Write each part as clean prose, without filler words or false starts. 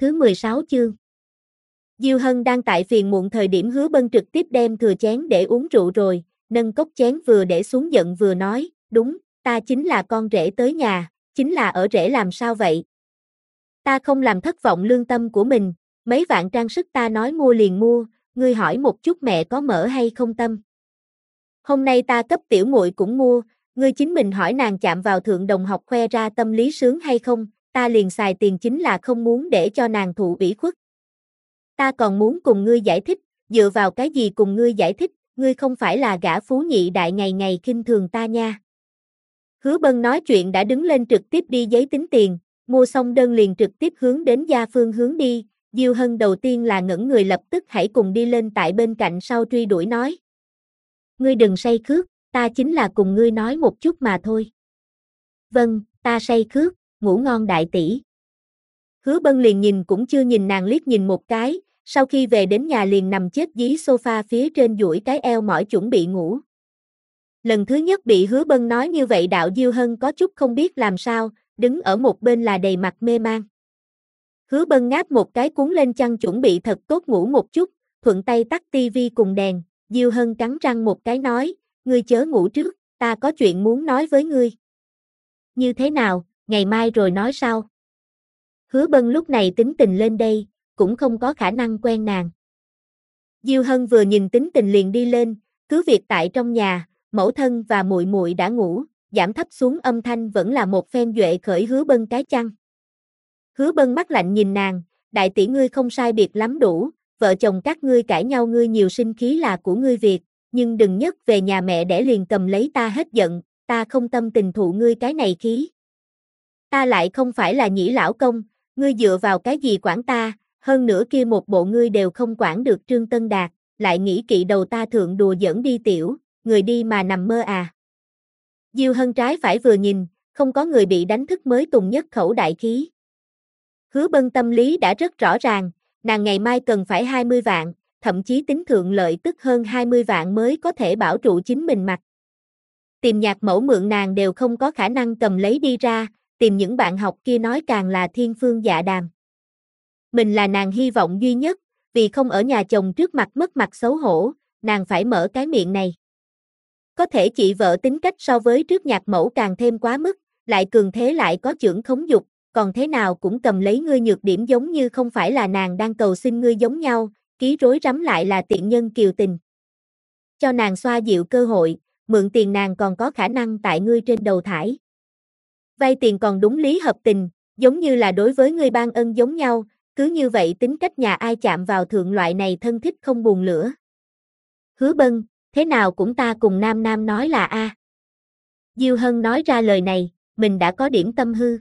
thứ 16 chương. Diêu Hân đang tại phiền muộn thời điểm Hứa Bân trực tiếp đem thừa chén để uống rượu rồi, nâng cốc chén vừa để xuống giận vừa nói, đúng, ta chính là con rể tới nhà, chính là ở rể làm sao vậy? Ta không làm thất vọng lương tâm của mình, mấy vạn trang sức ta nói mua liền mua, ngươi hỏi một chút mẹ có mở hay không tâm. Hôm nay ta cấp tiểu muội cũng mua, ngươi chính mình hỏi nàng chạm vào thượng đồng học khoe ra tâm lý sướng hay không, ta liền xài tiền chính là không muốn để cho nàng thụ ủy khuất. Ta còn muốn cùng ngươi giải thích, dựa vào cái gì cùng ngươi giải thích, ngươi không phải là gã phú nhị đại ngày ngày khinh thường ta nha. Hứa Bân nói chuyện đã đứng lên trực tiếp đi giấy tính tiền, mua xong đơn liền trực tiếp hướng đến gia phương hướng đi, Diêu Hân đầu tiên là ngẩn người lập tức hãy cùng đi lên tại bên cạnh sau truy đuổi nói. Ngươi đừng say khước, ta chính là cùng ngươi nói một chút mà thôi. Vâng, ta say khước, ngủ ngon đại tỷ. Hứa Bân liền nhìn cũng chưa nhìn nàng liếc nhìn một cái, sau khi về đến nhà liền nằm chết dí sofa phía trên duỗi cái eo mỏi chuẩn bị ngủ. Lần thứ nhất bị Hứa Bân nói như vậy đạo Diêu Hân có chút không biết làm sao, đứng ở một bên là đầy mặt mê man. Hứa Bân ngáp một cái cuốn lên chăn chuẩn bị thật tốt ngủ một chút, thuận tay tắt tivi cùng đèn, Diêu Hân cắn răng một cái nói, ngươi chớ ngủ trước, ta có chuyện muốn nói với ngươi. Như thế nào, ngày mai rồi nói sao? Hứa Bân lúc này tính tình lên đây, cũng không có khả năng quen nàng. Diêu Hân vừa nhìn tính tình liền đi lên, cứ việc tại trong nhà, mẫu thân và muội muội đã ngủ, giảm thấp xuống âm thanh vẫn là một phen duệ khởi Hứa Bân cái chăn. Hứa Bân mắt lạnh nhìn nàng, đại tỷ ngươi không sai biệt lắm đủ, vợ chồng các ngươi cãi nhau ngươi nhiều sinh khí là của ngươi việc, nhưng đừng nhất về nhà mẹ để liền cầm lấy ta hết giận, ta không tâm tình thụ ngươi cái này khí. Ta lại không phải là nhĩ lão công, ngươi dựa vào cái gì quản ta, hơn nữa kia một bộ ngươi đều không quản được Trương Tân Đạt, lại nghĩ kỵ đầu ta thượng đùa giỡn đi tiểu, người đi mà nằm mơ à. Diêu Hân trái phải vừa nhìn, không có người bị đánh thức mới tùng nhất khẩu đại khí. Hứa Bân tâm lý đã rất rõ ràng, nàng ngày mai cần phải 20 vạn, thậm chí tính thượng lợi tức hơn 20 vạn mới có thể bảo trụ chính mình mặc. Tìm nhạc mẫu mượn nàng đều không có khả năng cầm lấy đi ra, tìm những bạn học kia nói càng là thiên phương dạ đàm. Mình là nàng hy vọng duy nhất, vì không ở nhà chồng trước mặt mất mặt xấu hổ, nàng phải mở cái miệng này. Có thể chị vợ tính cách so với trước nhạc mẫu càng thêm quá mức, lại cường thế lại có chưởng khống dục, còn thế nào cũng cầm lấy ngươi nhược điểm giống như không phải là nàng đang cầu xin ngươi giống nhau, ký rối rắm lại là tiện nhân kiều tình. Cho nàng xoa dịu cơ hội, mượn tiền nàng còn có khả năng tại ngươi trên đầu thải. Vay tiền còn đúng lý hợp tình, giống như là đối với ngươi ban ân giống nhau, cứ như vậy tính cách nhà ai chạm vào thượng loại này thân thích không buồn lửa. Hứa Bân, thế nào cũng ta cùng Nam Nam nói là a. Diêu Hân nói ra lời này, mình đã có điểm tâm hư.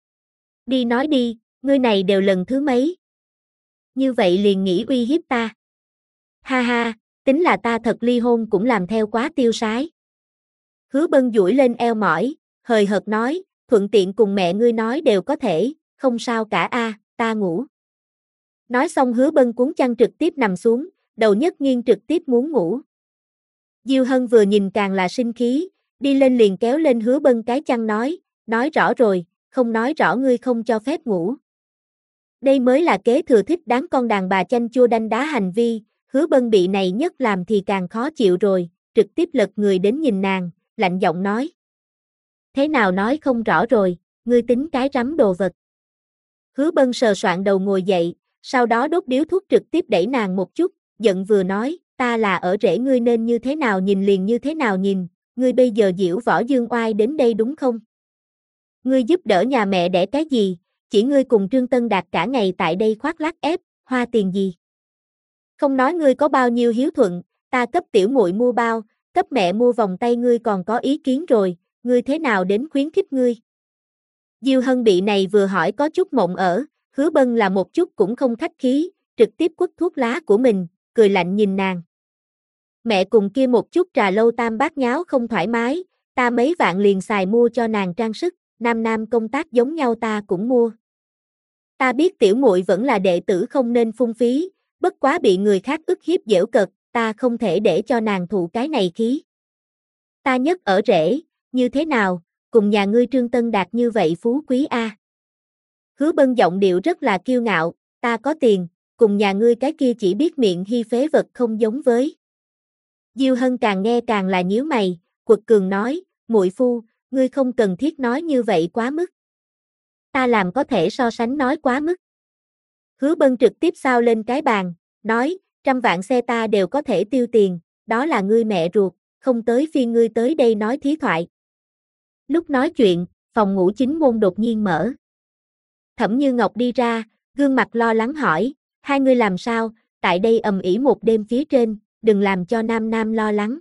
Đi nói đi, ngươi này đều lần thứ mấy. Như vậy liền nghĩ uy hiếp ta. Ha ha, tính là ta thật ly hôn cũng làm theo quá tiêu sái. Hứa Bân duỗi lên eo mỏi, hời hợt nói, thuận tiện cùng mẹ ngươi nói đều có thể, không sao cả a, ta ngủ. Nói xong Hứa Bân cuốn chăn trực tiếp nằm xuống, đầu nhất nghiêng trực tiếp muốn ngủ. Diêu Hân vừa nhìn càng là sinh khí, đi lên liền kéo lên Hứa Bân cái chăn nói rõ rồi, không nói rõ ngươi không cho phép ngủ. Đây mới là kế thừa thích đáng con đàn bà chanh chua đanh đá hành vi, Hứa Bân bị này nhất làm thì càng khó chịu rồi, trực tiếp lật người đến nhìn nàng, lạnh giọng nói. Thế nào nói không rõ rồi, ngươi tính cái rắm đồ vật. Hứa Bân sờ soạn đầu ngồi dậy, sau đó đốt điếu thuốc trực tiếp đẩy nàng một chút, giận vừa nói, ta là ở rể ngươi nên như thế nào nhìn liền như thế nào nhìn, ngươi bây giờ diễu võ dương oai đến đây đúng không? Ngươi giúp đỡ nhà mẹ đẻ cái gì, chỉ ngươi cùng Trương Tân Đạt cả ngày tại đây khoác lác ép, hoa tiền gì? Không nói ngươi có bao nhiêu hiếu thuận, ta cấp tiểu muội mua bao, cấp mẹ mua vòng tay ngươi còn có ý kiến rồi, ngươi thế nào đến khuyến khích ngươi? Diêu Hân bị này vừa hỏi có chút mộng ở, Hứa Bân là một chút cũng không khách khí, trực tiếp quất thuốc lá của mình, cười lạnh nhìn nàng. Mẹ cùng kia một chút trà lâu tam bát nháo không thoải mái, ta mấy vạn liền xài mua cho nàng trang sức, nam nam công tác giống nhau ta cũng mua. Ta biết tiểu muội vẫn là đệ tử không nên phung phí, bất quá bị người khác ức hiếp giễu cợt, ta không thể để cho nàng thụ cái này khí. Ta nhất ở rể, như thế nào, cùng nhà ngươi Trương Tân Đạt như vậy phú quý a. Hứa Bân giọng điệu rất là kiêu ngạo, ta có tiền, cùng nhà ngươi cái kia chỉ biết miệng hi phế vật không giống với. Diêu Hân càng nghe càng là nhíu mày, quật cường nói, muội phu, ngươi không cần thiết nói như vậy quá mức. Ta làm có thể so sánh nói quá mức. Hứa Bân trực tiếp sao lên cái bàn, nói, 100 vạn xe ta đều có thể tiêu tiền, đó là ngươi mẹ ruột, không tới phiên ngươi tới đây nói thí thoại. Lúc nói chuyện, phòng ngủ chính môn đột nhiên mở. Thẩm Như Ngọc đi ra, gương mặt lo lắng hỏi, hai ngươi làm sao, tại đây ầm ĩ một đêm phía trên, đừng làm cho Nam Nam lo lắng.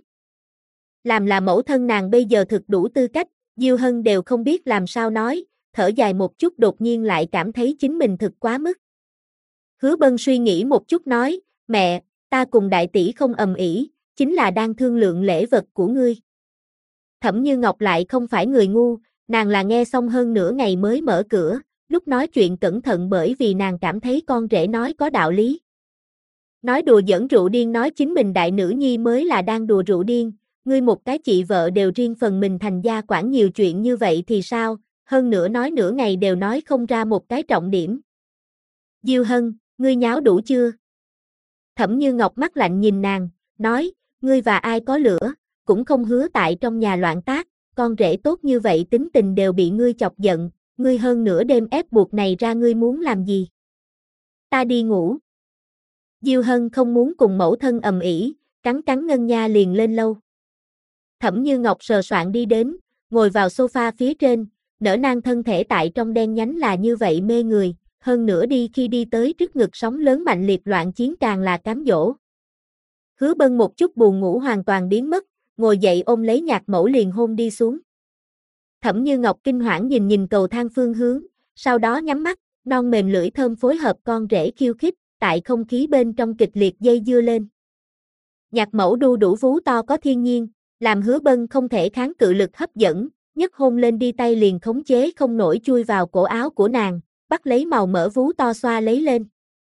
Làm là mẫu thân nàng bây giờ thực đủ tư cách, Diêu Hân đều không biết làm sao nói, thở dài một chút đột nhiên lại cảm thấy chính mình thực quá mức. Hứa Bân suy nghĩ một chút nói, mẹ, ta cùng đại tỷ không ầm ĩ, chính là đang thương lượng lễ vật của ngươi. Thẩm Như Ngọc lại không phải người ngu, nàng là nghe xong hơn nửa ngày mới mở cửa, lúc nói chuyện cẩn thận bởi vì nàng cảm thấy con rể nói có đạo lý. Nói đùa giỡn rượu điên nói chính mình đại nữ nhi mới là đang đùa rượu điên, ngươi một cái chị vợ đều riêng phần mình thành gia quản nhiều chuyện như vậy thì sao, hơn nữa nói nửa ngày đều nói không ra một cái trọng điểm. Diêu Hân, ngươi nháo đủ chưa? Thẩm Như Ngọc mắt lạnh nhìn nàng, nói, ngươi và ai có lửa, cũng không hứa tại trong nhà loạn tác, con rể tốt như vậy tính tình đều bị ngươi chọc giận, ngươi hơn nửa đêm ép buộc này ra ngươi muốn làm gì? Ta đi ngủ. Diêu Hân không muốn cùng mẫu thân ầm ĩ, cắn cắn ngân nha liền lên lâu. Thẩm Như Ngọc sờ soạn đi đến, ngồi vào sofa phía trên, nở nang thân thể tại trong đen nhánh là như vậy mê người, hơn nữa đi khi đi tới trước ngực sóng lớn mạnh liệt loạn chiến càng là cám dỗ. Hứa Bân một chút buồn ngủ hoàn toàn biến mất, ngồi dậy ôm lấy Nhạc Mẫu liền hôn đi xuống. Thẩm Như Ngọc kinh hoảng nhìn nhìn cầu thang phương hướng, sau đó nhắm mắt, non mềm lưỡi thơm phối hợp con rể khiêu khích, tại không khí bên trong kịch liệt dây dưa lên. Nhạc Mẫu đu đủ vú to có thiên nhiên, làm Hứa Bân không thể kháng cự lực hấp dẫn, nhấc hôn lên đi tay liền khống chế không nổi chui vào cổ áo của nàng, bắt lấy màu mỡ vú to xoa lấy lên.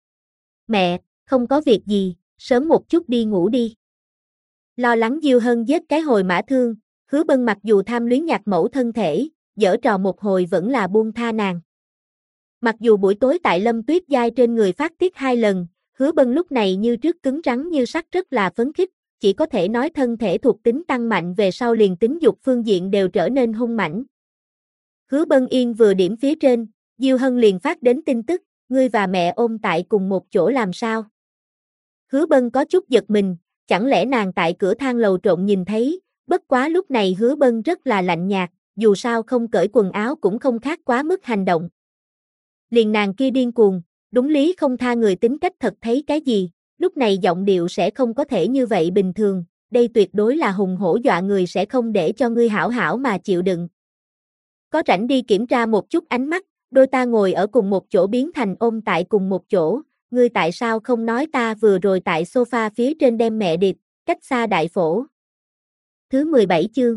Mẹ, không có việc gì, sớm một chút đi ngủ đi. Lo lắng Diêu Hân giết cái hồi mã thương, Hứa Bân mặc dù tham luyến Nhạc Mẫu thân thể, giở trò một hồi vẫn là buông tha nàng. Mặc dù buổi tối tại Lâm Tuyết Giai trên người phát tiết 2 lần, Hứa Bân lúc này như trước cứng rắn như sắt rất là phấn khích, chỉ có thể nói thân thể thuộc tính tăng mạnh về sau liền tính dục phương diện đều trở nên hung mãnh. Hứa Bân Yên vừa điểm phía trên, Diêu Hân liền phát đến tin tức, ngươi và mẹ ôm tại cùng một chỗ làm sao? Hứa Bân có chút giật mình, chẳng lẽ nàng tại cửa thang lầu trộn nhìn thấy, bất quá lúc này Hứa Bân rất là lạnh nhạt, dù sao không cởi quần áo cũng không khác quá mức hành động. Liền nàng kia điên cuồng, đúng lý không tha người tính cách thật thấy cái gì, lúc này giọng điệu sẽ không có thể như vậy bình thường, đây tuyệt đối là hùng hổ dọa người sẽ không để cho ngươi hảo hảo mà chịu đựng. Có rảnh đi kiểm tra một chút ánh mắt, đôi ta ngồi ở cùng một chỗ biến thành ôm tại cùng một chỗ, ngươi tại sao không nói ta vừa rồi tại sofa phía trên đem mẹ điệp, cách xa đại phổ. Thứ 17 chương.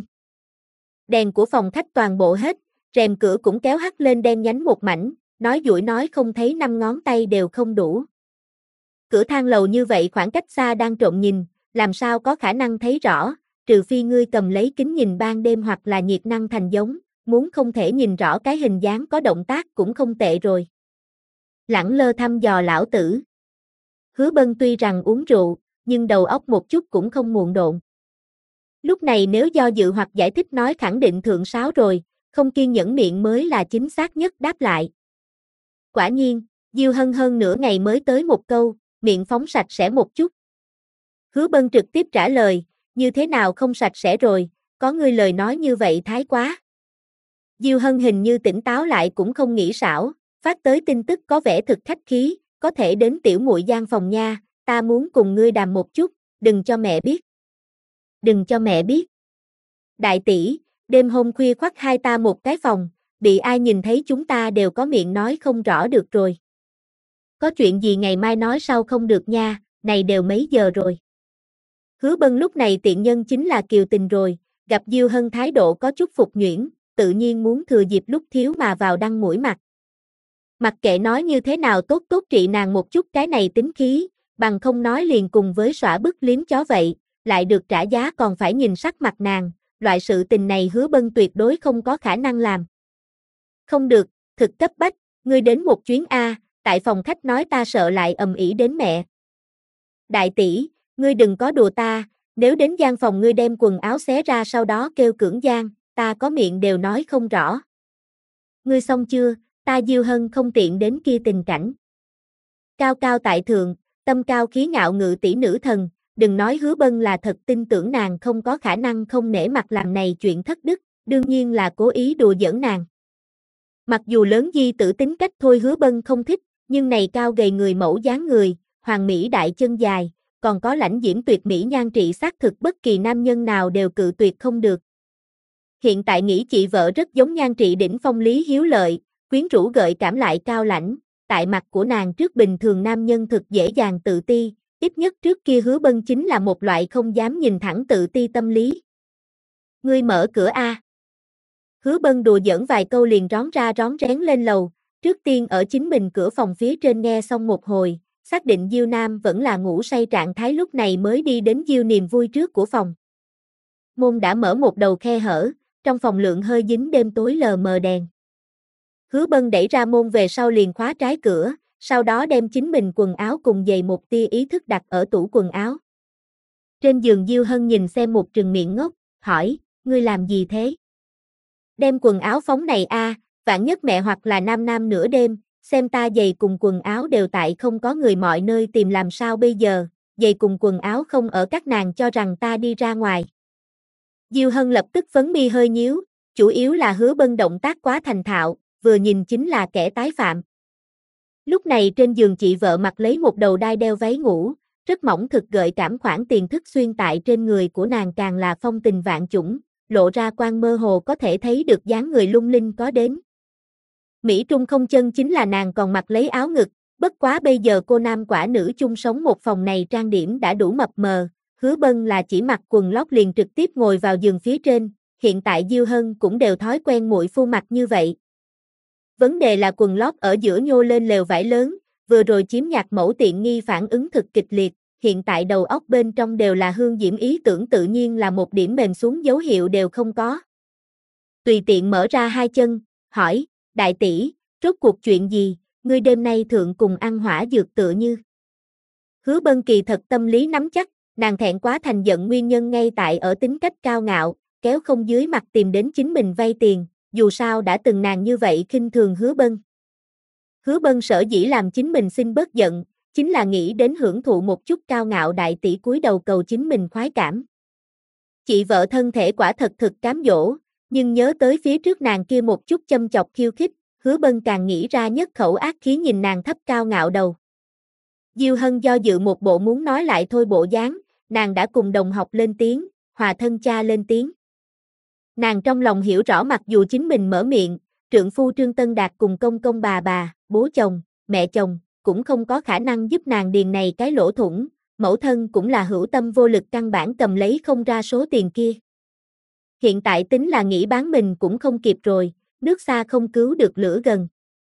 Đèn của phòng khách toàn bộ hết, rèm cửa cũng kéo hắt lên đen nhánh một mảnh, nói dụi nói không thấy 5 ngón tay đều không đủ. Cửa thang lầu như vậy khoảng cách xa đang trộm nhìn, làm sao có khả năng thấy rõ, trừ phi ngươi cầm lấy kính nhìn ban đêm hoặc là nhiệt năng thành giống, muốn không thể nhìn rõ cái hình dáng có động tác cũng không tệ rồi. Lẳng lơ thăm dò lão tử. Hứa Bân tuy rằng uống rượu, nhưng đầu óc một chút cũng không muộn độn. Lúc này nếu do dự hoặc giải thích nói khẳng định thượng sáo rồi, không kiên nhẫn miệng mới là chính xác nhất đáp lại. Quả nhiên, Diêu Hân hơn nửa ngày mới tới một câu, miệng phóng sạch sẽ một chút. Hứa Bân trực tiếp trả lời, như thế nào không sạch sẽ rồi, có người lời nói như vậy thái quá. Diêu Hân hình như tỉnh táo lại cũng không nghĩ xảo, phát tới tin tức có vẻ thực khách khí, có thể đến tiểu muội gian phòng nha, ta muốn cùng ngươi đàm một chút, đừng cho mẹ biết. Đừng cho mẹ biết. Đại tỷ, đêm hôm khuya khoắt hai ta một cái phòng, bị ai nhìn thấy chúng ta đều có miệng nói không rõ được rồi. Có chuyện gì ngày mai nói sau không được nha, này đều mấy giờ rồi. Hứa Bân lúc này tiện nhân chính là Kiều Tình rồi, gặp Diêu Hân thái độ có chút phục nhuyễn, tự nhiên muốn thừa dịp lúc thiếu mà vào đăng mũi mặt. Mặc kệ nói như thế nào tốt tốt trị nàng một chút cái này tính khí, bằng không nói liền cùng với xõa bức liếm chó vậy, lại được trả giá còn phải nhìn sắc mặt nàng, loại sự tình này Hứa Bân tuyệt đối không có khả năng làm. Không được, thực cấp bách, ngươi đến một chuyến A, tại phòng khách nói ta sợ lại ầm ĩ đến mẹ. Đại tỷ, ngươi đừng có đùa ta, nếu đến gian phòng ngươi đem quần áo xé ra sau đó kêu cưỡng gian, ta có miệng đều nói không rõ. Ngươi xong chưa, ta Diêu Hân không tiện đến kia tình cảnh. Cao cao tại thượng, tâm cao khí ngạo ngự tỷ nữ thần, đừng nói Hứa Bân là thật tin tưởng nàng không có khả năng không nể mặt làm này chuyện thất đức, đương nhiên là cố ý đùa giỡn nàng. Mặc dù lớn di tử tính cách thôi Hứa Bân không thích, nhưng này cao gầy người mẫu dáng người, hoàng mỹ đại chân dài, còn có lãnh diễm tuyệt mỹ nhan trị xác thực bất kỳ nam nhân nào đều cự tuyệt không được. Hiện tại nghĩ chị vợ rất giống nhan trị đỉnh phong Lý Hiếu Lợi, quyến rũ gợi cảm lại cao lãnh, tại mặt của nàng trước bình thường nam nhân thực dễ dàng tự ti, ít nhất trước kia Hứa Bân chính là một loại không dám nhìn thẳng tự ti tâm lý. Ngươi mở cửa a. Hứa Bân đùa giỡn vài câu liền rón ra rón rén lên lầu, trước tiên ở chính mình cửa phòng phía trên nghe xong một hồi, xác định Diêu Nam vẫn là ngủ say trạng thái lúc này mới đi đến Diêu Niềm Vui trước của phòng. Môn đã mở một đầu khe hở, trong phòng lượng hơi dính đêm tối lờ mờ đèn. Hứa Bân đẩy ra môn về sau liền khóa trái cửa, sau đó đem chính mình quần áo cùng giày một tia ý thức đặt ở tủ quần áo. Trên giường Diêu Hân nhìn xem một trừng miệng ngốc, hỏi, ngươi làm gì thế? Đem quần áo phóng này a, vạn nhất mẹ hoặc là nam nửa đêm, xem ta giày cùng quần áo đều tại không có người mọi nơi tìm làm sao bây giờ, giày cùng quần áo không ở các nàng cho rằng ta đi ra ngoài. Diêu Hân lập tức phấn mi hơi nhíu, chủ yếu là Hứa Bân động tác quá thành thạo, vừa nhìn chính là kẻ tái phạm. Lúc này trên giường chị vợ mặc lấy một đầu đai đeo váy ngủ, rất mỏng thực gợi cảm khoảng tiền thức xuyên tại trên người của nàng càng là phong tình vạn chủng, lộ ra quan mơ hồ có thể thấy được dáng người lung linh có đến. Mỹ Trung không chân chính là nàng còn mặc lấy áo ngực, bất quá bây giờ cô nam quả nữ chung sống một phòng này trang điểm đã đủ mập mờ, Hứa Bân là chỉ mặc quần lót liền trực tiếp ngồi vào giường phía trên, hiện tại Diêu Hân cũng đều thói quen muội phu mặc như vậy. Vấn đề là quần lót ở giữa nhô lên lều vải lớn, vừa rồi chiếm nhạc mẫu tiện nghi phản ứng thực kịch liệt, hiện tại đầu óc bên trong đều là hương diễm ý tưởng tự nhiên là một điểm mềm xuống dấu hiệu đều không có. Tùy tiện mở ra hai chân, hỏi, đại tỷ, rốt cuộc chuyện gì, ngươi đêm nay thượng cùng ăn hỏa dược tựa như. Hứa Bân kỳ thật tâm lý nắm chắc, nàng thẹn quá thành giận nguyên nhân ngay tại ở tính cách cao ngạo, kéo không dưới mặt tìm đến chính mình vay tiền, dù sao đã từng nàng như vậy khinh thường Hứa Bân. Hứa Bân sở dĩ làm chính mình xin bớt giận, chính là nghĩ đến hưởng thụ một chút cao ngạo đại tỷ cúi đầu cầu chính mình khoái cảm. Chị vợ thân thể quả thật thực cám dỗ, nhưng nhớ tới phía trước nàng kia một chút châm chọc khiêu khích, Hứa Bân càng nghĩ ra nhất khẩu ác khí nhìn nàng thấp cao ngạo đầu. Diêu Hân do dự một bộ muốn nói lại thôi bộ dáng, nàng đã cùng đồng học lên tiếng, hòa thân cha lên tiếng. Nàng trong lòng hiểu rõ mặc dù chính mình mở miệng, trượng phu Trương Tân Đạt cùng công công bà, bố chồng, mẹ chồng, cũng không có khả năng giúp nàng điền này cái lỗ thủng, mẫu thân cũng là hữu tâm vô lực căn bản cầm lấy không ra số tiền kia. Hiện tại tính là nghĩ bán mình cũng không kịp rồi, nước xa không cứu được lửa gần.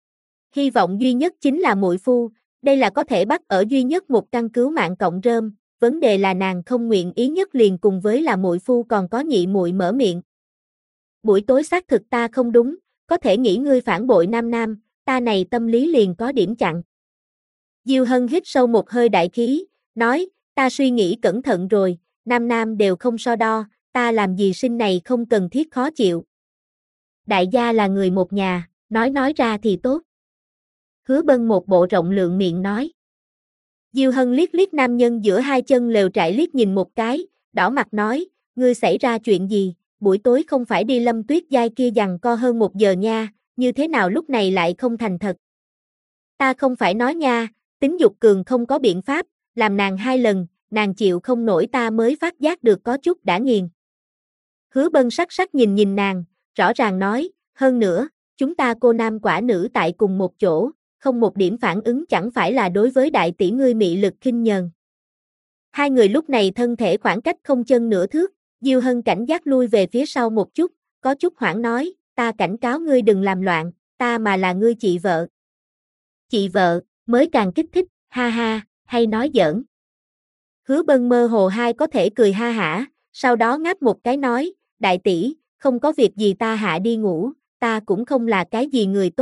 Hy vọng duy nhất chính là muội phu, đây là có thể bắt ở duy nhất một căn cứu mạng cộng rơm, vấn đề là nàng không nguyện ý nhất liền cùng với là muội phu còn có nhị muội mở miệng. Buổi tối xác thực ta không đúng, có thể nghĩ ngươi phản bội nam, ta này tâm lý liền có điểm chặn. Diêu Hân hít sâu một hơi đại khí, nói, ta suy nghĩ cẩn thận rồi, nam đều không so đo, ta làm gì sinh này không cần thiết khó chịu. Đại gia là người một nhà, nói ra thì tốt. Hứa Bân một bộ rộng lượng miệng nói. Diêu Hân liếc liếc nam nhân giữa hai chân lều trại liếc nhìn một cái, đỏ mặt nói, ngươi xảy ra chuyện gì, buổi tối không phải đi Lâm Tuyết Giai kia giằng co hơn 1 giờ nha, như thế nào lúc này lại không thành thật. Ta không phải nói nha, tính dục cường không có biện pháp, làm nàng 2 lần, nàng chịu không nổi ta mới phát giác được có chút đã nghiền. Hứa Bân sắc sắc nhìn nàng, rõ ràng nói, hơn nữa, chúng ta cô nam quả nữ tại cùng một chỗ, không một điểm phản ứng chẳng phải là đối với đại tỷ ngươi mị lực khinh nhờn. Hai người lúc này thân thể khoảng cách không chân nửa thước, Diêu Hân cảnh giác lui về phía sau một chút, có chút hoảng nói, ta cảnh cáo ngươi đừng làm loạn, ta mà là ngươi chị vợ. Chị vợ, mới càng kích thích, ha ha, hay nói giỡn. Hứa Bân mơ hồ hai có thể cười ha hả, sau đó ngáp một cái nói, đại tỷ, không có việc gì ta hạ đi ngủ, ta cũng không là cái gì người tốt,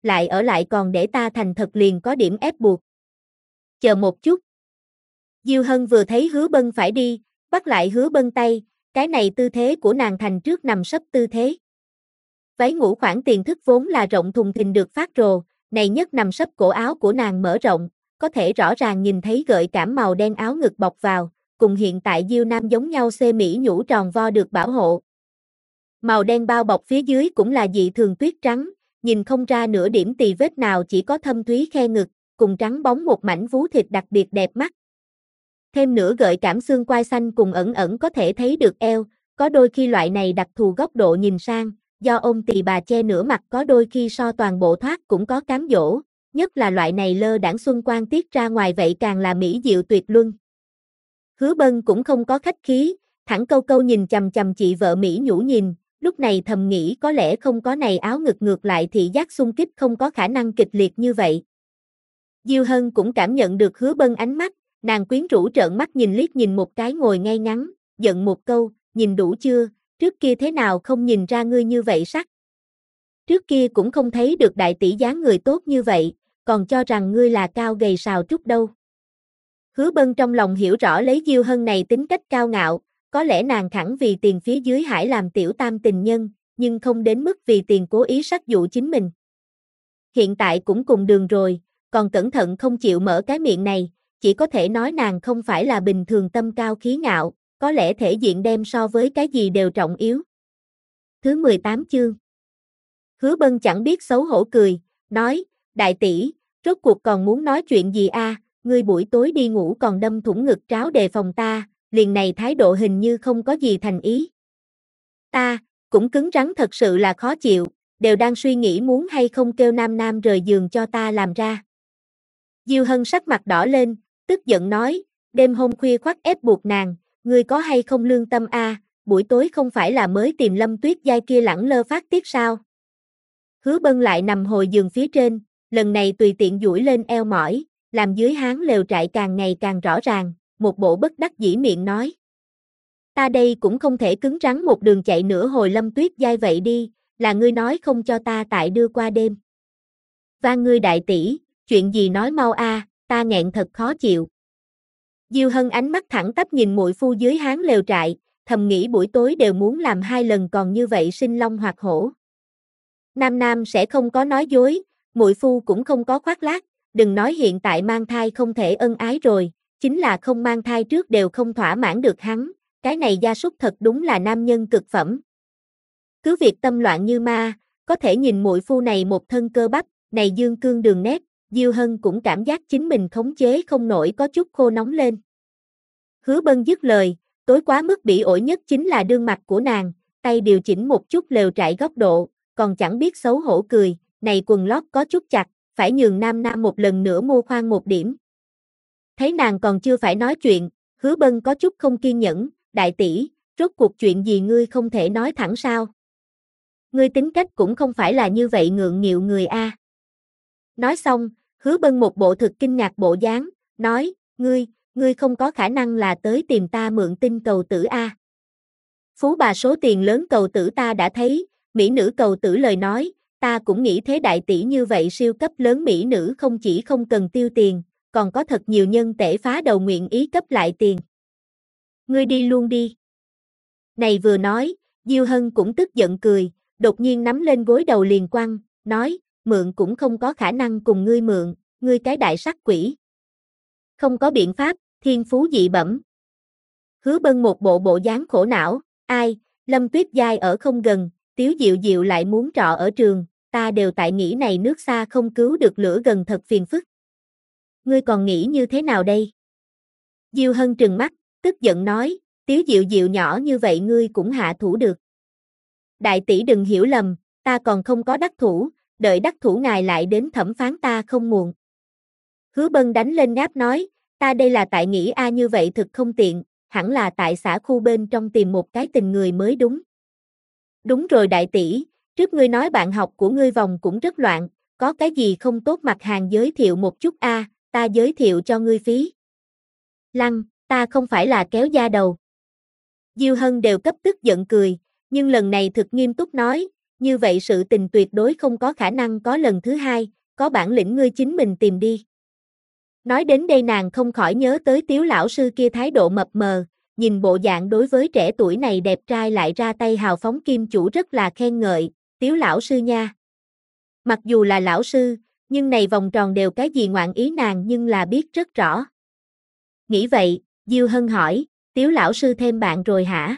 lại ở lại còn để ta thành thật liền có điểm ép buộc. Chờ một chút. Diêu Hân vừa thấy Hứa Bân phải đi, bắt lại Hứa Bân tay, cái này tư thế của nàng thành trước nằm sấp tư thế. Váy ngủ khoản tiền thức vốn là rộng thùng thình được phát rồ, này nhất nằm sấp cổ áo của nàng mở rộng, có thể rõ ràng nhìn thấy gợi cảm màu đen áo ngực bọc vào, cùng hiện tại Diêu Nam giống nhau xê mỹ nhũ tròn vo được bảo hộ. Màu đen bao bọc phía dưới cũng là dị thường tuyết trắng, nhìn không ra nửa điểm tì vết nào, chỉ có thâm thúy khe ngực, cùng trắng bóng một mảnh vú thịt đặc biệt đẹp mắt. Thêm nữa gợi cảm xương quai xanh cùng ẩn ẩn có thể thấy được eo, có đôi khi loại này đặc thù góc độ nhìn sang, do ôm tì bà che nửa mặt có đôi khi so toàn bộ thoát cũng có cám dỗ, nhất là loại này lơ đãng xuân quang tiết ra ngoài vậy càng là mỹ diệu tuyệt luân. Hứa Bân cũng không có khách khí, thẳng câu câu nhìn chằm chằm chị vợ mỹ nhũ nhìn, lúc này thầm nghĩ có lẽ không có này áo ngực ngược lại thị giác xung kích không có khả năng kịch liệt như vậy. Diêu Hân cũng cảm nhận được Hứa Bân ánh mắt, nàng quyến rũ trợn mắt nhìn liếc nhìn một cái ngồi ngay ngắn, giận một câu, nhìn đủ chưa, trước kia thế nào không nhìn ra ngươi như vậy sắc. Trước kia cũng không thấy được đại tỷ dáng người tốt như vậy, còn cho rằng ngươi là cao gầy sào trúc đâu. Hứa Bân trong lòng hiểu rõ lấy Diêu Hân này tính cách cao ngạo, có lẽ nàng thẳng vì tiền phía dưới hải làm tiểu tam tình nhân, nhưng không đến mức vì tiền cố ý sắc dụ chính mình. Hiện tại cũng cùng đường rồi, còn cẩn thận không chịu mở cái miệng này, chỉ có thể nói nàng không phải là bình thường tâm cao khí ngạo, có lẽ thể diện đem so với cái gì đều trọng yếu. Thứ 18 chương. Hứa Bân chẳng biết xấu hổ cười, nói, đại tỷ, rốt cuộc còn muốn nói chuyện gì a? Ngươi buổi tối đi ngủ còn đâm thủng ngực tráo đề phòng ta, liền này thái độ hình như không có gì thành ý. Ta, cũng cứng rắn thật sự là khó chịu, đều đang suy nghĩ muốn hay không kêu Nam Nam rời giường cho ta làm ra. Diêu Hân sắc mặt đỏ lên, tức giận nói, đêm hôm khuya khoắt ép buộc nàng, ngươi có hay không lương tâm a? Buổi tối không phải là mới tìm Lâm Tuyết Giai kia lẳng lơ phát tiết sao? Hứa Bân lại nằm hồi giường phía trên, lần này tùy tiện duỗi lên eo mỏi, làm dưới háng lều trại càng ngày càng rõ ràng, một bộ bất đắc dĩ miệng nói. Ta đây cũng không thể cứng rắn một đường chạy nửa hồi Lâm Tuyết Giai vậy đi, là ngươi nói không cho ta tại đưa qua đêm. Van ngươi đại tỷ, chuyện gì nói mau a, ta nghẹn thật khó chịu. Diêu Hân ánh mắt thẳng tắp nhìn muội phu dưới háng lều trại, thầm nghĩ buổi tối đều muốn làm 2 lần còn như vậy sinh long hoặc hổ. Nam Nam sẽ không có nói dối, muội phu cũng không có khoác lác, đừng nói hiện tại mang thai không thể ân ái rồi, chính là không mang thai trước đều không thỏa mãn được hắn, cái này gia súc thật đúng là nam nhân cực phẩm. Cứ việc tâm loạn như ma, có thể nhìn muội phu này một thân cơ bắp, này dương cương đường nét, Diêu Hân cũng cảm giác chính mình khống chế không nổi có chút khô nóng lên. Hứa Bân dứt lời, tối quá mức bị ổi nhất chính là đương mặt của nàng, tay điều chỉnh một chút lều trại góc độ, còn chẳng biết xấu hổ cười, này quần lót có chút chặt, phải nhường Nam Nam một lần nữa mô khoan một điểm. Thấy nàng còn chưa phải nói chuyện, Hứa Bân có chút không kiên nhẫn, đại tỷ, rốt cuộc chuyện gì ngươi không thể nói thẳng sao? Ngươi tính cách cũng không phải là như vậy ngượng nghịu người a. Nói xong, Hứa Bân một bộ thực kinh ngạc bộ dáng, nói, ngươi không có khả năng là tới tìm ta mượn tinh cầu tử a. Phú bà số tiền lớn cầu tử ta đã thấy, mỹ nữ cầu tử lời nói, ta cũng nghĩ thế đại tỷ như vậy siêu cấp lớn mỹ nữ không chỉ không cần tiêu tiền, còn có thật nhiều nhân tể phá đầu nguyện ý cấp lại tiền. Ngươi đi luôn đi. Này vừa nói, Diêu Hân cũng tức giận cười, đột nhiên nắm lên gối đầu liền quăng, nói, mượn cũng không có khả năng cùng ngươi mượn, ngươi cái đại sắc quỷ. Không có biện pháp, thiên phú dị bẩm. Hứa Bân một bộ bộ dáng khổ não, ai, Lâm Tuyết Giai ở không gần, Tiếu Diệu Diệu lại muốn trọ ở trường, ta đều tại nghĩ này nước xa không cứu được lửa gần thật phiền phức. Ngươi còn nghĩ như thế nào đây? Diêu Hân trừng mắt, tức giận nói, Tiếu Diệu Diệu nhỏ như vậy ngươi cũng hạ thủ được. Đại tỷ đừng hiểu lầm, ta còn không có đắc thủ, đợi đắc thủ ngài lại đến thẩm phán ta không muộn. Hứa Bân đánh lên ngáp nói, ta đây là tại nghĩ như vậy thực không tiện, hẳn là tại xã khu bên trong tìm một cái tình người mới đúng. Đúng rồi đại tỷ, trước ngươi nói bạn học của ngươi vòng cũng rất loạn, có cái gì không tốt mặt hàng giới thiệu một chút ta giới thiệu cho ngươi phí. Lăng, ta không phải là kéo da đầu. Diêu Hân đều cấp tức giận cười, nhưng lần này thực nghiêm túc nói, như vậy sự tình tuyệt đối không có khả năng có lần thứ hai, có bản lĩnh ngươi chính mình tìm đi. Nói đến đây nàng không khỏi nhớ tới Tiếu lão sư kia thái độ mập mờ, nhìn bộ dạng đối với trẻ tuổi này đẹp trai lại ra tay hào phóng kim chủ rất là khen ngợi, Tiếu lão sư nha. Mặc dù là lão sư, nhưng này vòng tròn đều cái gì ngoạn ý nàng nhưng là biết rất rõ. Nghĩ vậy, Diêu Hân hỏi, Tiếu lão sư thêm bạn rồi hả?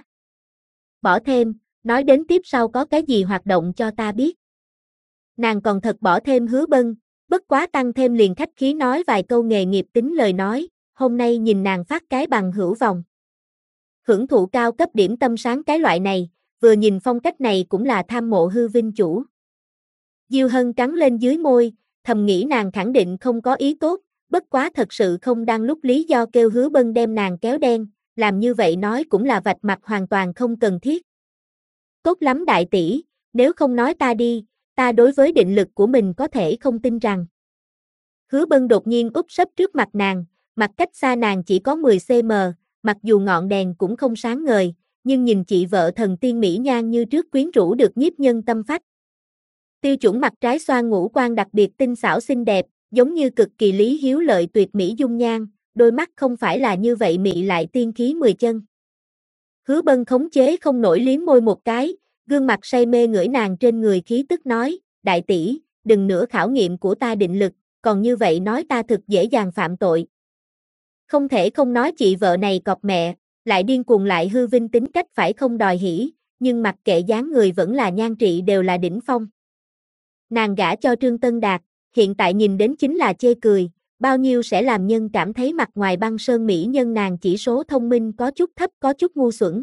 Bỏ thêm, nói đến tiếp sau có cái gì hoạt động cho ta biết. Nàng còn thật bỏ thêm Hứa Bân, bất quá tăng thêm liền khách khí nói vài câu nghề nghiệp tính lời nói, hôm nay nhìn nàng phát cái bằng hữu vòng. Hưởng thụ cao cấp điểm tâm sáng cái loại này, vừa nhìn phong cách này cũng là tham mộ hư vinh chủ. Diêu Hân cắn lên dưới môi, thầm nghĩ nàng khẳng định không có ý tốt, bất quá thật sự không đang lúc lý do kêu Hứa Bân đem nàng kéo đen, làm như vậy nói cũng là vạch mặt hoàn toàn không cần thiết. Tốt lắm đại tỷ, nếu không nói ta đi, ta đối với định lực của mình có thể không tin rằng. Hứa Bân đột nhiên úp sấp trước mặt nàng, mặt cách xa nàng chỉ có 10 cm, mặc dù ngọn đèn cũng không sáng ngời, nhưng nhìn chị vợ thần tiên mỹ nhan như trước quyến rũ được nhiếp nhân tâm phách. Tiêu chuẩn mặt trái xoan ngũ quan đặc biệt tinh xảo xinh đẹp, giống như cực kỳ lý hiếu lợi tuyệt mỹ dung nhan, đôi mắt không phải là như vậy mị lại tiên khí 10 chân. Hứa Bân khống chế không nổi liếm môi một cái, gương mặt say mê ngửi nàng trên người khí tức nói, đại tỷ, đừng nữa khảo nghiệm của ta định lực, còn như vậy nói ta thực dễ dàng phạm tội. Không thể không nói chị vợ này cọp mẹ, lại điên cuồng lại hư vinh tính cách phải không đòi hỉ, nhưng mặc kệ dáng người vẫn là nhan trị đều là đỉnh phong. Nàng gả cho Trương Tân Đạt, hiện tại nhìn đến chính là chê cười, bao nhiêu sẽ làm nhân cảm thấy mặt ngoài băng sơn mỹ nhân nàng chỉ số thông minh có chút thấp có chút ngu xuẩn.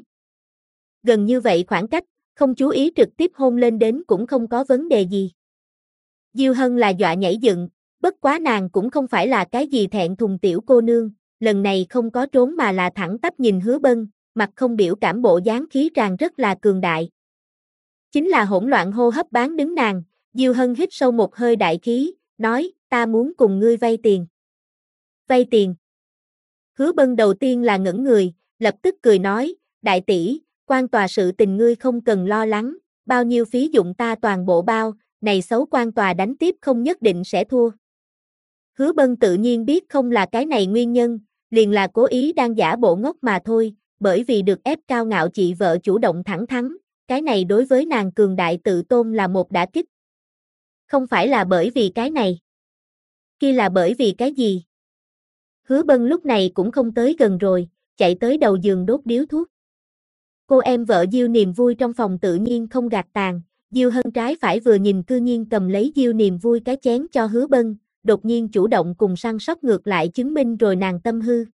Gần như vậy khoảng cách, không chú ý trực tiếp hôn lên đến cũng không có vấn đề gì. Diêu Hân là dọa nhảy dựng, bất quá nàng cũng không phải là cái gì thẹn thùng tiểu cô nương, lần này không có trốn mà là thẳng tắp nhìn Hứa Bân, mặt không biểu cảm bộ dáng khí tràn rất là cường đại. Chính là hỗn loạn hô hấp bán đứng nàng, Diêu Hân hít sâu một hơi đại khí, nói, ta muốn cùng ngươi vay tiền. Vay tiền. Hứa Bân đầu tiên là ngẩn người, lập tức cười nói, đại tỷ, quan tòa sự tình ngươi không cần lo lắng, bao nhiêu phí dụng ta toàn bộ bao, này xấu quan tòa đánh tiếp không nhất định sẽ thua. Hứa Bân tự nhiên biết không là cái này nguyên nhân, liền là cố ý đang giả bộ ngốc mà thôi, bởi vì được ép cao ngạo chị vợ chủ động thẳng thắn, cái này đối với nàng cường đại tự tôn là một đả kích. Không phải là bởi vì cái này. Kia là bởi vì cái gì? Hứa Bân lúc này cũng không tới gần rồi, chạy tới đầu giường đốt điếu thuốc. Cô em vợ Diêu niềm vui trong phòng tự nhiên không gạt tàn, Diêu Hân trái phải vừa nhìn cư nhiên cầm lấy Diêu niềm vui cái chén cho Hứa Bân, đột nhiên chủ động cùng săn sóc ngược lại chứng minh rồi nàng tâm hư.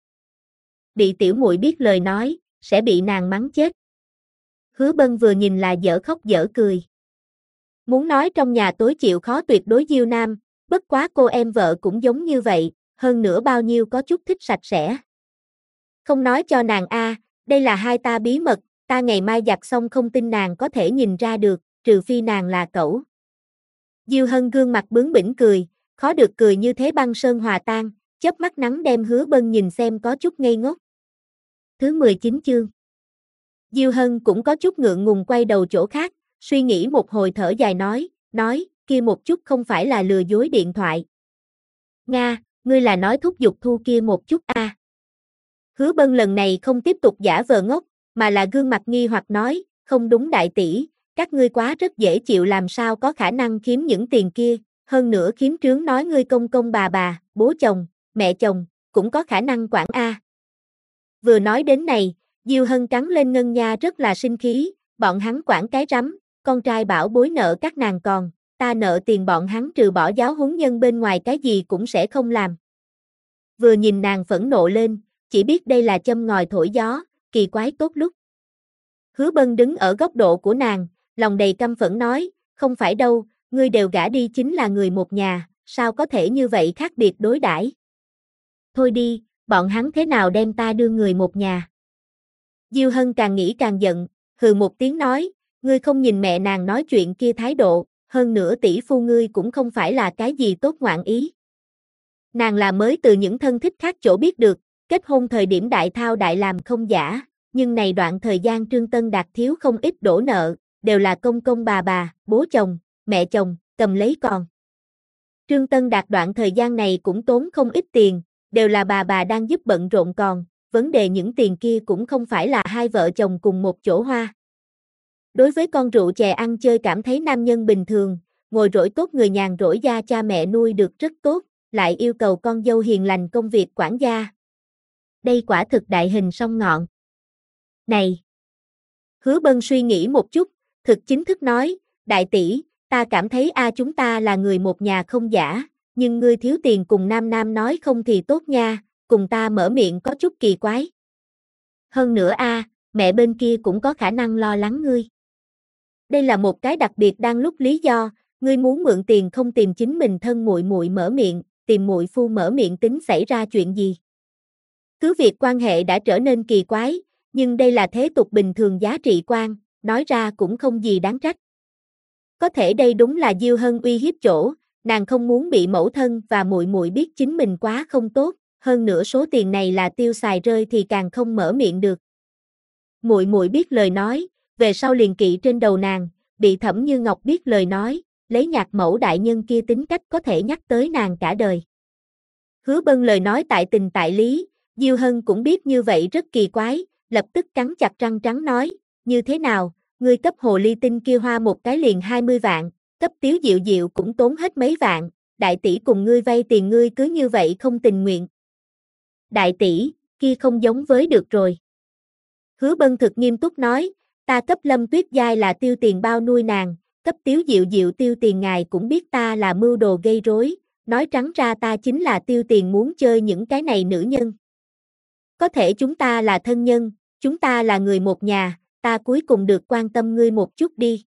Bị tiểu muội biết lời nói, sẽ bị nàng mắng chết. Hứa Bân vừa nhìn là dở khóc dở cười. Muốn nói trong nhà tối chịu khó tuyệt đối Diêu Nam, bất quá cô em vợ cũng giống như vậy, hơn nữa bao nhiêu có chút thích sạch sẽ. Không nói cho nàng đây là hai ta bí mật, ta ngày mai giặt xong không tin nàng có thể nhìn ra được, trừ phi nàng là cẩu. Diêu Hân gương mặt bướng bỉnh cười, khó được cười như thế băng sơn hòa tan, chớp mắt nắng đem Hứa Bân nhìn xem có chút ngây ngốc. Thứ 19 chương. Diêu Hân cũng có chút ngượng ngùng quay đầu chỗ khác, suy nghĩ một hồi thở dài nói, kia một chút không phải là lừa dối điện thoại. Nga, ngươi là nói thúc giục thu kia một chút Hứa Bân lần này không tiếp tục giả vờ ngốc, mà là gương mặt nghi hoặc nói, không đúng đại tỷ, các ngươi quá rất dễ chịu làm sao có khả năng kiếm những tiền kia, hơn nữa khiếm trướng nói ngươi công công bà, bố chồng, mẹ chồng, cũng có khả năng quản Vừa nói đến này, Diêu Hân cắn lên ngân nha rất là sinh khí, bọn hắn quản cái rắm, con trai bảo bối nợ các nàng còn, ta nợ tiền bọn hắn trừ bỏ giáo huấn nhân bên ngoài cái gì cũng sẽ không làm. Vừa nhìn nàng phẫn nộ lên, chỉ biết đây là châm ngòi thổi gió, kỳ quái tốt lúc. Hứa Bân đứng ở góc độ của nàng, lòng đầy căm phẫn nói, không phải đâu, ngươi đều gả đi chính là người một nhà, sao có thể như vậy khác biệt đối đãi? Thôi đi, bọn hắn thế nào đem ta đưa người một nhà? Diêu Hân càng nghĩ càng giận, hừ một tiếng nói, ngươi không nhìn mẹ nàng nói chuyện kia thái độ, hơn nữa tỷ phu ngươi cũng không phải là cái gì tốt ngoạn ý. Nàng là mới từ những thân thích khác chỗ biết được, kết hôn thời điểm đại thao đại làm không giả, nhưng này đoạn thời gian Trương Tân Đạt thiếu không ít đổ nợ, đều là công công bà, bố chồng, mẹ chồng, cầm lấy còn. Trương Tân Đạt đoạn thời gian này cũng tốn không ít tiền, đều là bà đang giúp bận rộn còn, vấn đề những tiền kia cũng không phải là hai vợ chồng cùng một chỗ hoa. Đối với con rượu chè ăn chơi cảm thấy nam nhân bình thường, ngồi rỗi tốt người nhàn rỗi gia cha mẹ nuôi được rất tốt, lại yêu cầu con dâu hiền lành công việc quản gia. Đây quả thực đại hình song ngọn. Này! Hứa Bân suy nghĩ một chút, thực chính thức nói, đại tỷ, ta cảm thấy chúng ta là người một nhà không giả, nhưng ngươi thiếu tiền cùng Nam Nam nói không thì tốt nha, cùng ta mở miệng có chút kỳ quái. Hơn nữa mẹ bên kia cũng có khả năng lo lắng ngươi. Đây là một cái đặc biệt đang lúc lý do, ngươi muốn mượn tiền không tìm chính mình thân muội muội mở miệng, tìm muội phu mở miệng tính xảy ra chuyện gì. Cứ việc quan hệ đã trở nên kỳ quái, nhưng đây là thế tục bình thường giá trị quan, nói ra cũng không gì đáng trách. Có thể đây đúng là Diêu Hân uy hiếp chỗ, nàng không muốn bị mẫu thân và muội muội biết chính mình quá không tốt, hơn nữa số tiền này là tiêu xài rơi thì càng không mở miệng được. Muội muội biết lời nói, về sau liền kỵ trên đầu nàng, bị Thẩm Như Ngọc biết lời nói, lấy nhạc mẫu đại nhân kia tính cách có thể nhắc tới nàng cả đời. Hứa Bân lời nói tại tình tại lý, Diêu Hân cũng biết như vậy rất kỳ quái, lập tức cắn chặt răng trắng nói, như thế nào, ngươi cấp hồ ly tinh kia hoa một cái liền 20 vạn, cấp Tiếu Diệu Diệu cũng tốn hết mấy vạn, đại tỷ cùng ngươi vay tiền ngươi cứ như vậy không tình nguyện. Đại tỷ, kia không giống với được rồi. Hứa Bân thực nghiêm túc nói, ta cấp Lâm Tuyết Giai là tiêu tiền bao nuôi nàng, cấp Tiếu Diệu Diệu tiêu tiền ngài cũng biết ta là mưu đồ gây rối, nói trắng ra ta chính là tiêu tiền muốn chơi những cái này nữ nhân. Có thể chúng ta là thân nhân, chúng ta là người một nhà, ta cuối cùng được quan tâm ngươi một chút đi.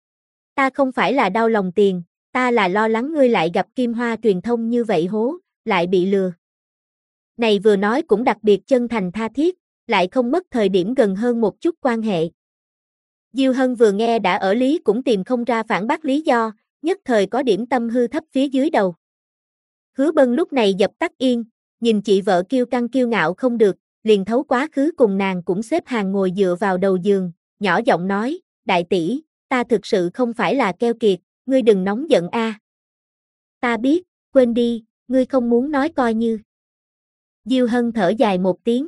Ta không phải là đau lòng tiền, ta là lo lắng ngươi lại gặp Kim Hoa truyền thông như vậy hố, lại bị lừa. Này vừa nói cũng đặc biệt chân thành tha thiết, lại không mất thời điểm gần hơn một chút quan hệ. Diêu Hân vừa nghe đã ở lý cũng tìm không ra phản bác lý do, nhất thời có điểm tâm hư thấp phía dưới đầu. Hứa Bân lúc này dập tắt yên, nhìn chị vợ kiêu căng kiêu ngạo không được, liền thấu quá khứ cùng nàng cũng xếp hàng ngồi dựa vào đầu giường, nhỏ giọng nói, đại tỷ, ta thực sự không phải là keo kiệt, ngươi đừng nóng giận Ta biết, quên đi, ngươi không muốn nói coi như. Diêu Hân thở dài một tiếng.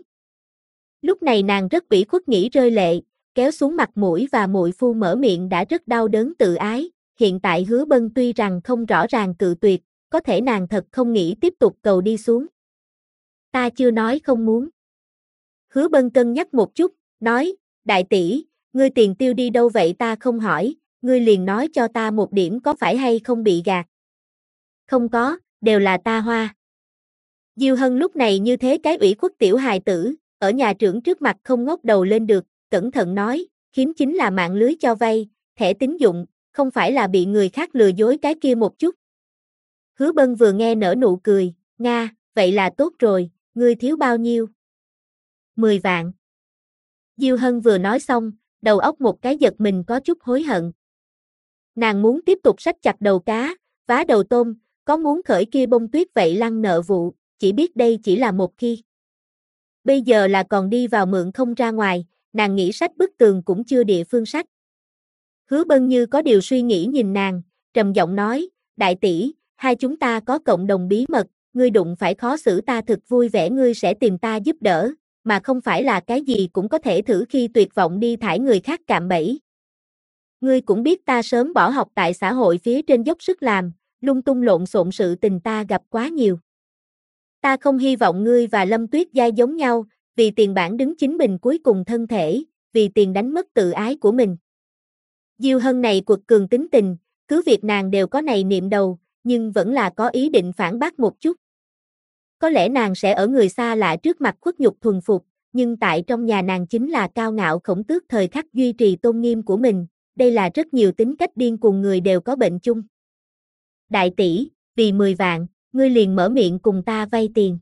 Lúc này nàng rất ủy khuất nghĩ rơi lệ, kéo xuống mặt mũi và muội phu mở miệng đã rất đau đớn tự ái, hiện tại Hứa Bân tuy rằng không rõ ràng cự tuyệt, có thể nàng thật không nghĩ tiếp tục cầu đi xuống. Ta chưa nói không muốn. Hứa Bân cân nhắc một chút, nói, đại tỷ, ngươi tiền tiêu đi đâu vậy ta không hỏi, ngươi liền nói cho ta một điểm có phải hay không bị gạt. Không có, đều là ta hoa. Diêu Hân lúc này như thế cái ủy khuất tiểu hài tử, ở nhà trưởng trước mặt không ngóc đầu lên được, cẩn thận nói, khiếm chính là mạng lưới cho vay, thẻ tín dụng, không phải là bị người khác lừa dối cái kia một chút. Hứa Bân vừa nghe nở nụ cười, Nga, vậy là tốt rồi, ngươi thiếu bao nhiêu? 10 vạn. Diêu Hân vừa nói xong, đầu óc một cái giật mình có chút hối hận. Nàng muốn tiếp tục xách chặt đầu cá, vá đầu tôm, có muốn khởi kia bông tuyết vậy lăn nợ vụ, chỉ biết đây chỉ là một khi. Bây giờ là còn đi vào mượn không ra ngoài, nàng nghĩ sách bức tường cũng chưa địa phương sách. Hứa Bân như có điều suy nghĩ nhìn nàng, trầm giọng nói, đại tỷ, hai chúng ta có cộng đồng bí mật, ngươi đụng phải khó xử ta thực vui vẻ ngươi sẽ tìm ta giúp đỡ, mà không phải là cái gì cũng có thể thử khi tuyệt vọng đi thải người khác cạm bẫy. Ngươi cũng biết ta sớm bỏ học tại xã hội phía trên dốc sức làm, lung tung lộn xộn sự tình ta gặp quá nhiều. Ta không hy vọng ngươi và Lâm Tuyết Giai giống nhau, vì tiền bản đứng chính mình cuối cùng thân thể, vì tiền đánh mất tự ái của mình. Diêu Hân này quật cường tính tình, cứ việc nàng đều có này niệm đầu, nhưng vẫn là có ý định phản bác một chút. Có lẽ nàng sẽ ở người xa lạ trước mặt khuất nhục thuần phục, nhưng tại trong nhà nàng chính là cao ngạo khổng tước thời khắc duy trì tôn nghiêm của mình, đây là rất nhiều tính cách điên cuồng người đều có bệnh chung. Đại tỷ, vì 10 vạn, ngươi liền mở miệng cùng ta vay tiền.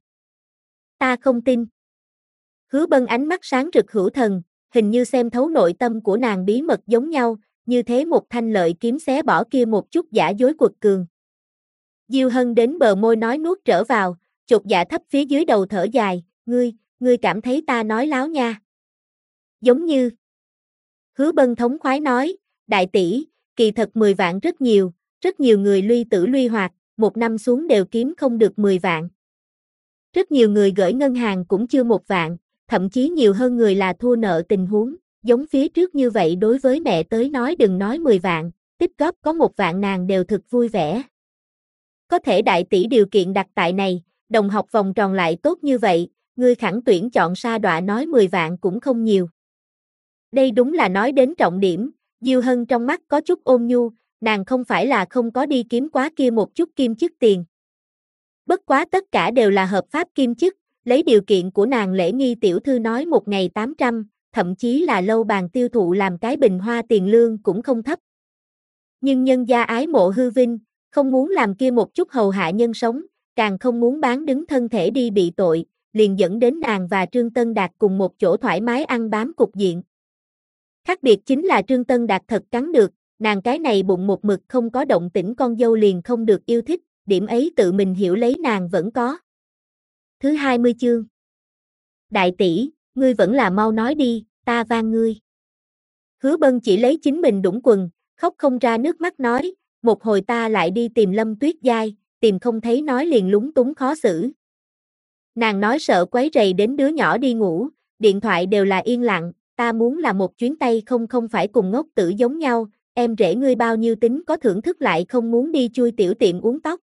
Ta không tin. Hứa Bân ánh mắt sáng rực hữu thần, hình như xem thấu nội tâm của nàng bí mật giống nhau, như thế một thanh lợi kiếm xé bỏ kia một chút giả dối quật cường. Diêu Hân đến bờ môi nói nuốt trở vào, chột dạ thấp phía dưới đầu thở dài, ngươi cảm thấy ta nói láo nha. Giống như. Hứa Bân thống khoái nói, đại tỷ, kỳ thật 10 vạn rất nhiều người luy tử luy hoạt, một năm xuống đều kiếm không được 10 vạn. Rất nhiều người gửi ngân hàng cũng chưa 1 vạn, thậm chí nhiều hơn người là thua nợ tình huống, giống phía trước như vậy đối với mẹ tới nói đừng nói 10 vạn, tích góp có 1 vạn nàng đều thực vui vẻ. Có thể đại tỷ điều kiện đặt tại này, đồng học vòng tròn lại tốt như vậy, ngươi khẳng tuyển chọn sa đọa nói 10 vạn cũng không nhiều. Đây đúng là nói đến trọng điểm, Diêu Hân trong mắt có chút ôn nhu, nàng không phải là không có đi kiếm quá kia một chút kim chức tiền. Bất quá tất cả đều là hợp pháp kim chức, lấy điều kiện của nàng lễ nghi tiểu thư nói một ngày 800, thậm chí là lâu bàn tiêu thụ làm cái bình hoa tiền lương cũng không thấp. Nhưng nhân gia ái mộ hư vinh, không muốn làm kia một chút hầu hạ nhân sống, càng không muốn bán đứng thân thể đi bị tội, liền dẫn đến nàng và Trương Tân Đạt cùng một chỗ thoải mái ăn bám cục diện. Khác biệt chính là Trương Tân Đạt thật cắn được, nàng cái này bụng một mực không có động tĩnh con dâu liền không được yêu thích, điểm ấy tự mình hiểu lấy nàng vẫn có. Thứ 20 chương. Đại tỷ, ngươi vẫn là mau nói đi, ta van ngươi. Hứa Bân chỉ lấy chính mình đũng quần, khóc không ra nước mắt nói, một hồi ta lại đi tìm Lâm Tuyết Giai, tìm không thấy nói liền lúng túng khó xử. Nàng nói sợ quấy rầy đến đứa nhỏ đi ngủ, điện thoại đều là yên lặng, ta muốn là một chuyến tay không phải cùng ngốc tử giống nhau, em rể ngươi bao nhiêu tính có thưởng thức lại không muốn đi chui tiểu tiệm uống tóc.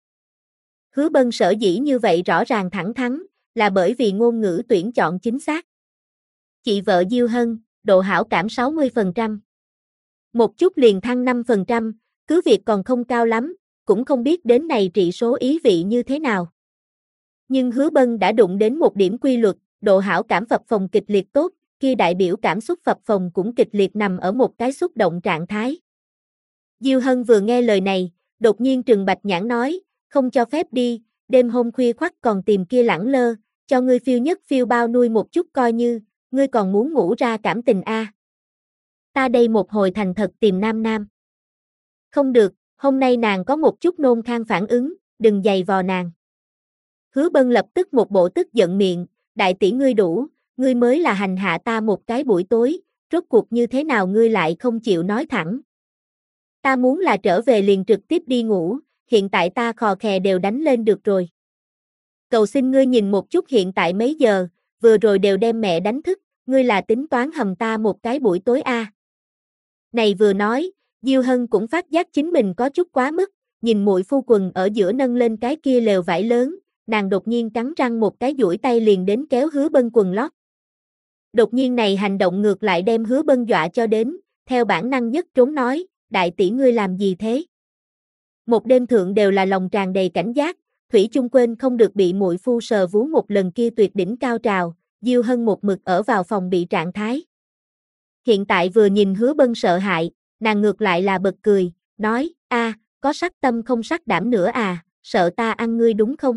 Hứa Bân sở dĩ như vậy rõ ràng thẳng thắn, là bởi vì ngôn ngữ tuyển chọn chính xác. Chị vợ Diêu Hân, độ hảo cảm 60%. Một chút liền thăng 5%, cứ việc còn không cao lắm, cũng không biết đến này trị số ý vị như thế nào. Nhưng Hứa Bân đã đụng đến một điểm quy luật, độ hảo cảm phập phồng kịch liệt tốt, kia đại biểu cảm xúc phập phồng cũng kịch liệt nằm ở một cái xúc động trạng thái. Diêu Hân vừa nghe lời này, đột nhiên trừng bạch nhãn nói, không cho phép đi, đêm hôm khuya khoắt còn tìm kia lẳng lơ, cho ngươi phiêu nhất phiêu bao nuôi một chút coi như, ngươi còn muốn ngủ ra cảm tình a. Ta đây một hồi thành thật tìm nam nam. Không được, hôm nay nàng có một chút nôn khan phản ứng, đừng giày vò nàng. Hứa Bân lập tức một bộ tức giận miệng, đại tỷ ngươi đủ, ngươi mới là hành hạ ta một cái buổi tối, rốt cuộc như thế nào ngươi lại không chịu nói thẳng. Ta muốn là trở về liền trực tiếp đi ngủ, hiện tại ta khò khè đều đánh lên được rồi. Cầu xin ngươi nhìn một chút hiện tại mấy giờ, vừa rồi đều đem mẹ đánh thức, ngươi là tính toán hầm ta một cái buổi tối a. Này vừa nói, Diêu Hân cũng phát giác chính mình có chút quá mức, nhìn muội phu quần ở giữa nâng lên cái kia lều vải lớn, nàng đột nhiên cắn răng một cái duỗi tay liền đến kéo Hứa Bân quần lót. Đột nhiên này hành động ngược lại đem Hứa Bân dọa cho đến, theo bản năng nhất trốn nói, đại tỷ ngươi làm gì thế? Một đêm thượng đều là lòng tràn đầy cảnh giác, thủy chung quên không được bị muội phu sờ vú một lần kia tuyệt đỉnh cao trào, Diêu Hân một mực ở vào phòng bị trạng thái. Hiện tại vừa nhìn Hứa Bân sợ hãi, nàng ngược lại là bật cười, nói, có sắc tâm không sắc đảm nữa à, sợ ta ăn ngươi đúng không?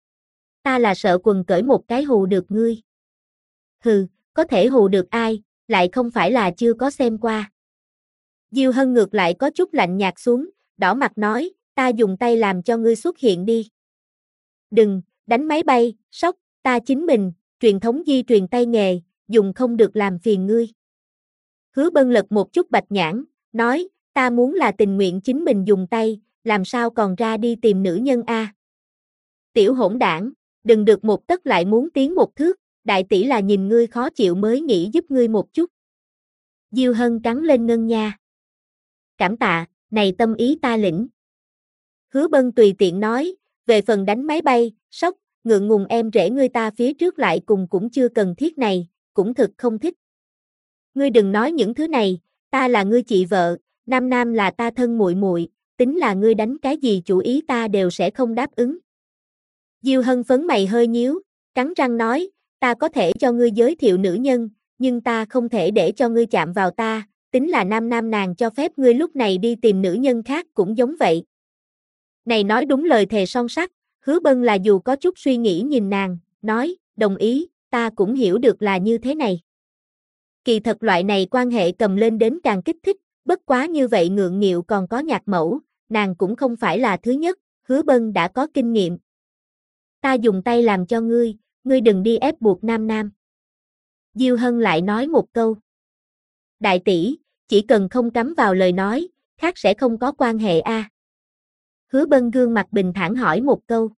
Ta là sợ quần cởi một cái hù được ngươi. Hừ, có thể hù được ai, lại không phải là chưa có xem qua. Diêu Hân ngược lại có chút lạnh nhạt xuống, đỏ mặt nói, ta dùng tay làm cho ngươi xuất hiện đi. Đừng, đánh máy bay, sốc, ta chính mình, truyền thống di truyền tay nghề, dùng không được làm phiền ngươi. Hứa Bân lật một chút bạch nhãn, nói, ta muốn là tình nguyện chính mình dùng tay, làm sao còn ra đi tìm nữ nhân a? Tiểu hỗn đảng, đừng được một tấc lại muốn tiến một thước, đại tỷ là nhìn ngươi khó chịu mới nghĩ giúp ngươi một chút. Diêu Hân cắn lên ngân nha. Cảm tạ, này tâm ý ta lĩnh. Hứa Bân tùy tiện nói, về phần đánh máy bay, sốc, ngượng ngùng em rể ngươi ta phía trước lại cùng cũng chưa cần thiết này, cũng thực không thích. Ngươi đừng nói những thứ này, ta là ngươi chị vợ, Nam Nam là ta thân muội muội, tính là ngươi đánh cái gì chủ ý ta đều sẽ không đáp ứng. Diêu Hân phấn mày hơi nhíu, cắn răng nói, ta có thể cho ngươi giới thiệu nữ nhân, nhưng ta không thể để cho ngươi chạm vào ta, tính là Nam Nam nàng cho phép ngươi lúc này đi tìm nữ nhân khác cũng giống vậy. Này nói đúng lời thề son sắt, Hứa Bân là dù có chút suy nghĩ nhìn nàng, nói, đồng ý, ta cũng hiểu được là như thế này. Kỳ thật loại này quan hệ cầm lên đến càng kích thích, bất quá như vậy ngượng nghịu còn có nhạc mẫu, nàng cũng không phải là thứ nhất, Hứa Bân đã có kinh nghiệm. Ta dùng tay làm cho ngươi đừng đi ép buộc Nam Nam. Diêu Hân lại nói một câu. Đại tỷ, chỉ cần không cắm vào lời nói, khác sẽ không có quan hệ a. Hứa Bân gương mặt bình thản hỏi một câu.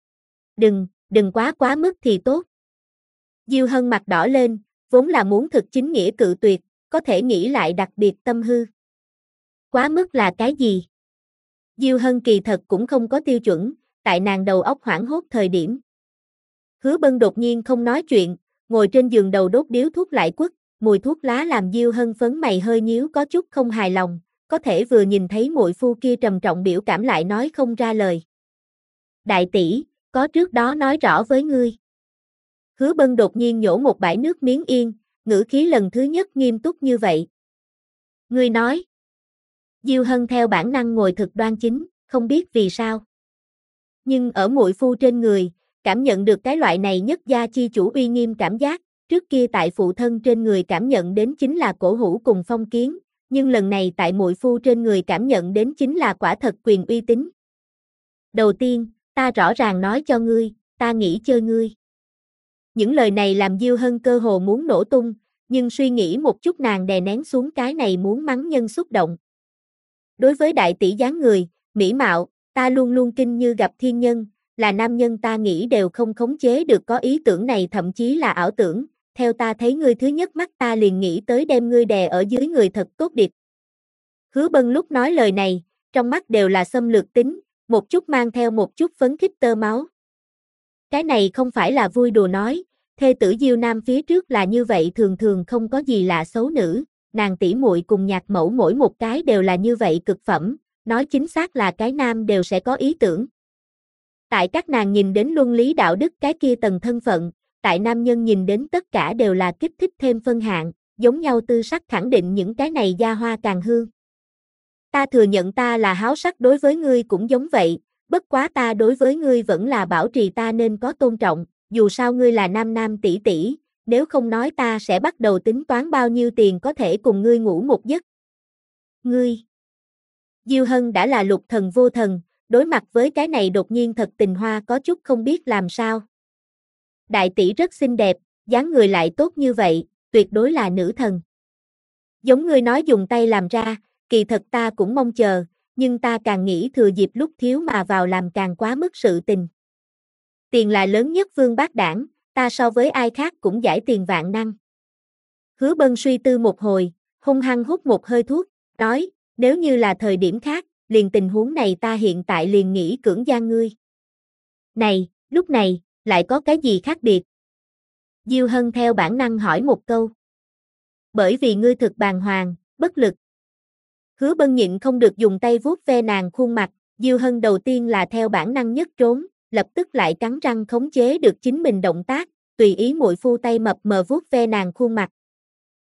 Đừng quá mức thì tốt. Diêu Hân mặt đỏ lên, vốn là muốn thực chính nghĩa cự tuyệt, có thể nghĩ lại đặc biệt tâm hư. Quá mức là cái gì? Diêu Hân kỳ thật cũng không có tiêu chuẩn, tại nàng đầu óc hoảng hốt thời điểm. Hứa Bân đột nhiên không nói chuyện, ngồi trên giường đầu đốt điếu thuốc lại quất, mùi thuốc lá làm Diêu Hân phấn mày hơi nhíu có chút không hài lòng, có thể vừa nhìn thấy muội phu kia trầm trọng biểu cảm lại nói không ra lời. Đại tỷ, có trước đó nói rõ với ngươi. Hứa Bân đột nhiên nhổ một bãi nước miếng yên, ngữ khí lần thứ nhất nghiêm túc như vậy. Ngươi nói. Diêu Hân theo bản năng ngồi thực đoan chính, không biết vì sao. Nhưng ở muội phu trên người, cảm nhận được cái loại này nhất gia chi chủ uy nghiêm cảm giác, trước kia tại phụ thân trên người cảm nhận đến chính là cổ hủ cùng phong kiến, nhưng lần này tại muội phu trên người cảm nhận đến chính là quả thật quyền uy tín. Đầu tiên, ta rõ ràng nói cho ngươi, ta nghĩ chơi ngươi. Những lời này làm Diêu Hân cơ hồ muốn nổ tung, nhưng suy nghĩ một chút nàng đè nén xuống cái này muốn mắng nhân xúc động. Đối với đại tỷ dáng người, mỹ mạo, ta luôn luôn kinh như gặp thiên nhân, là nam nhân ta nghĩ đều không khống chế được có ý tưởng này thậm chí là ảo tưởng, theo ta thấy ngươi thứ nhất mắt ta liền nghĩ tới đem ngươi đè ở dưới người thật tốt điệp. Hứa Bân lúc nói lời này, trong mắt đều là xâm lược tính, một chút mang theo một chút phấn khích tơ máu. Cái này không phải là vui đùa nói, thê tử Diêu Nam phía trước là như vậy thường thường không có gì lạ xấu nữ, nàng tỷ muội cùng nhạc mẫu mỗi một cái đều là như vậy cực phẩm, nói chính xác là cái nam đều sẽ có ý tưởng. Tại các nàng nhìn đến luân lý đạo đức cái kia tầng thân phận, tại nam nhân nhìn đến tất cả đều là kích thích thêm phân hạng, giống nhau tư sắc khẳng định những cái này gia hoa càng hương. Ta thừa nhận ta là háo sắc đối với ngươi cũng giống vậy, bất quá ta đối với ngươi vẫn là bảo trì ta nên có tôn trọng, dù sao ngươi là nam tỷ tỷ, nếu không nói ta sẽ bắt đầu tính toán bao nhiêu tiền có thể cùng ngươi ngủ một giấc. Ngươi. Diêu Hân đã là lục thần vô thần, đối mặt với cái này đột nhiên thật tình hoa có chút không biết làm sao. Đại tỷ rất xinh đẹp, dáng người lại tốt như vậy, tuyệt đối là nữ thần. Giống ngươi nói dùng tay làm ra, kỳ thật ta cũng mong chờ, nhưng ta càng nghĩ thừa dịp lúc thiếu mà vào làm càng quá mức sự tình. Tiền là lớn nhất vương bát đảng, ta so với ai khác cũng giải tiền vạn năng. Hứa Bân suy tư một hồi, hung hăng hút một hơi thuốc, nói, nếu như là thời điểm khác, liền tình huống này ta hiện tại liền nghĩ cưỡng gian ngươi. Này, lúc này, lại có cái gì khác biệt? Diêu Hân theo bản năng hỏi một câu. Bởi vì ngươi thực bàng hoàng, bất lực. Hứa Bân nhịn không được dùng tay vuốt ve nàng khuôn mặt, Diêu Hân đầu tiên là theo bản năng nhất trốn, lập tức lại cắn răng khống chế được chính mình động tác, tùy ý muội phu tay mập mờ vuốt ve nàng khuôn mặt.